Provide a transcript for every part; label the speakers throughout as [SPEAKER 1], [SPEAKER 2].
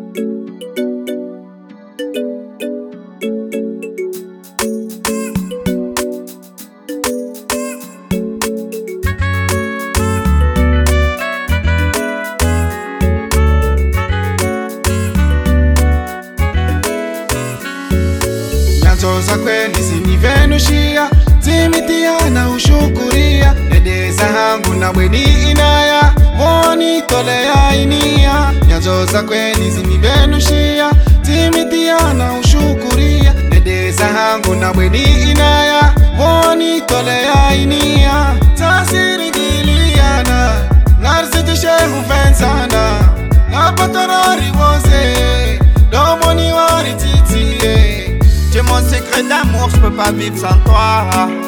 [SPEAKER 1] Nyanzo za kweli zinivenushia, zimitia na ushukuria, nedeza hangu na bweni inaya, woni tolea inia. Nyanzo za kweli zinivenushia, zimitia na ushukuria, nedeza hangu na bweni inaya, woni tolea inia. Tasiri giliana, narziti shehu fensana, napatarari wose, domoni wari titie.
[SPEAKER 2] Tu es mon secret d'amour, je peux pas vivre sans toi.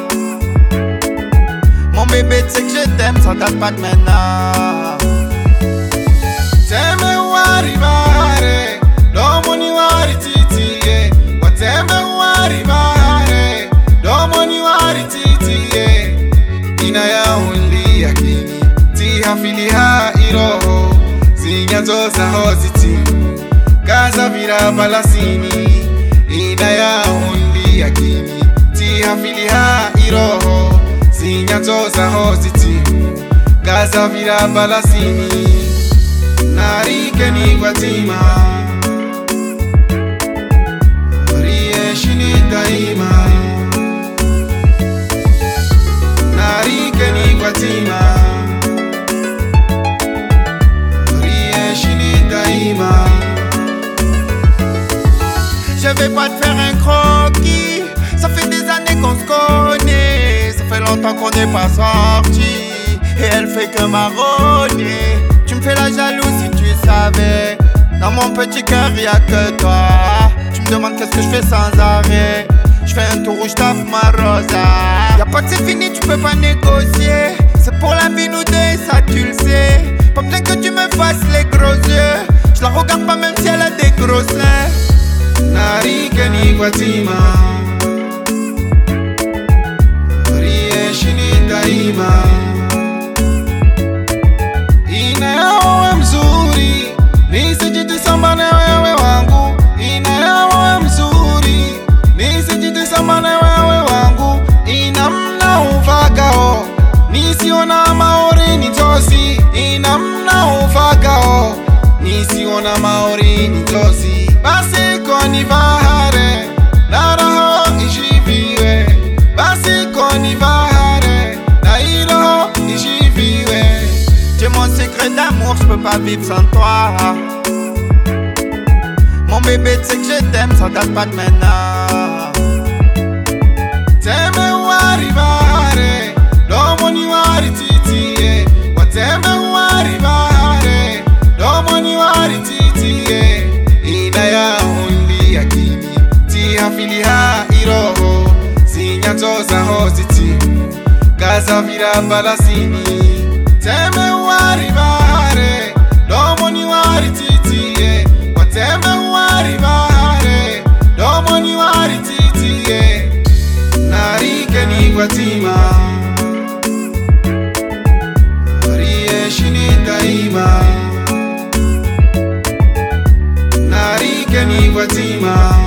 [SPEAKER 2] Mon bébé, tu sais que je t'aime, ça date pas de maintenant.
[SPEAKER 1] Teme wari bare, domoni wari titie. Wateme wari bare, domoni wari titie. Inaya undi yakini, tiha filiha iroho. Zinyanzo za hoziti, kaza vira balasini. Inaya undi yakini, tiha filiha iroho. Zinyanzo za hoziti, kaza vira balasini. Narike ni kwatima, Rieshini daima. Narike ni kwatima, Rieshini daima.
[SPEAKER 2] Je vais pas te faire un croquis, ça fait des années qu'on se connaît. Ça fait longtemps qu'on n'est pas sorti, et elle fait que marronner. Tu me fais la jalouse si tu savais. Dans mon petit cœur y'a que toi. Tu me demandes qu'est-ce que je fais sans arrêt. Je fais un tour où je taffe ma rosa. Y'a pas que c'est fini, tu peux pas négocier. C'est pour la vie nous deux, ça tu le sais. Pas besoin que tu me fasses les gros yeux. Je la regarde pas même si elle a des gros seins.
[SPEAKER 1] Narike ni kwatima, Rieshini daima. Inayawe mzuri, nisijitizama na wewe wangu. Inayawe mzuri, nisijitizama na wewe wangu. Inamna uvagao, nisiona maori nitosi. Inamna uvagao, nisiona maori nitosi. Basi koni vahare, na roho ishiviwe. Basi koni vahare, na iroho ishiviwe.
[SPEAKER 2] Tu es mon secret d'amour, je peux pas vivre sans toi. Mon bébé, tu sais que je t'aime, ça date pas de maintenant.
[SPEAKER 1] Teme wari bare, domoni wari titie. Wateme wari bare, domoni wari titie. Inaya undi yakini, tiha filiha iroho. Zinyanzo za hoziti, kaza vira balasini. Teme wari bare, domoni wari titie. Wateme wari bare, domoni wari titie. Narike ni kwatima, Rieshini daima. Narike ni kwatima.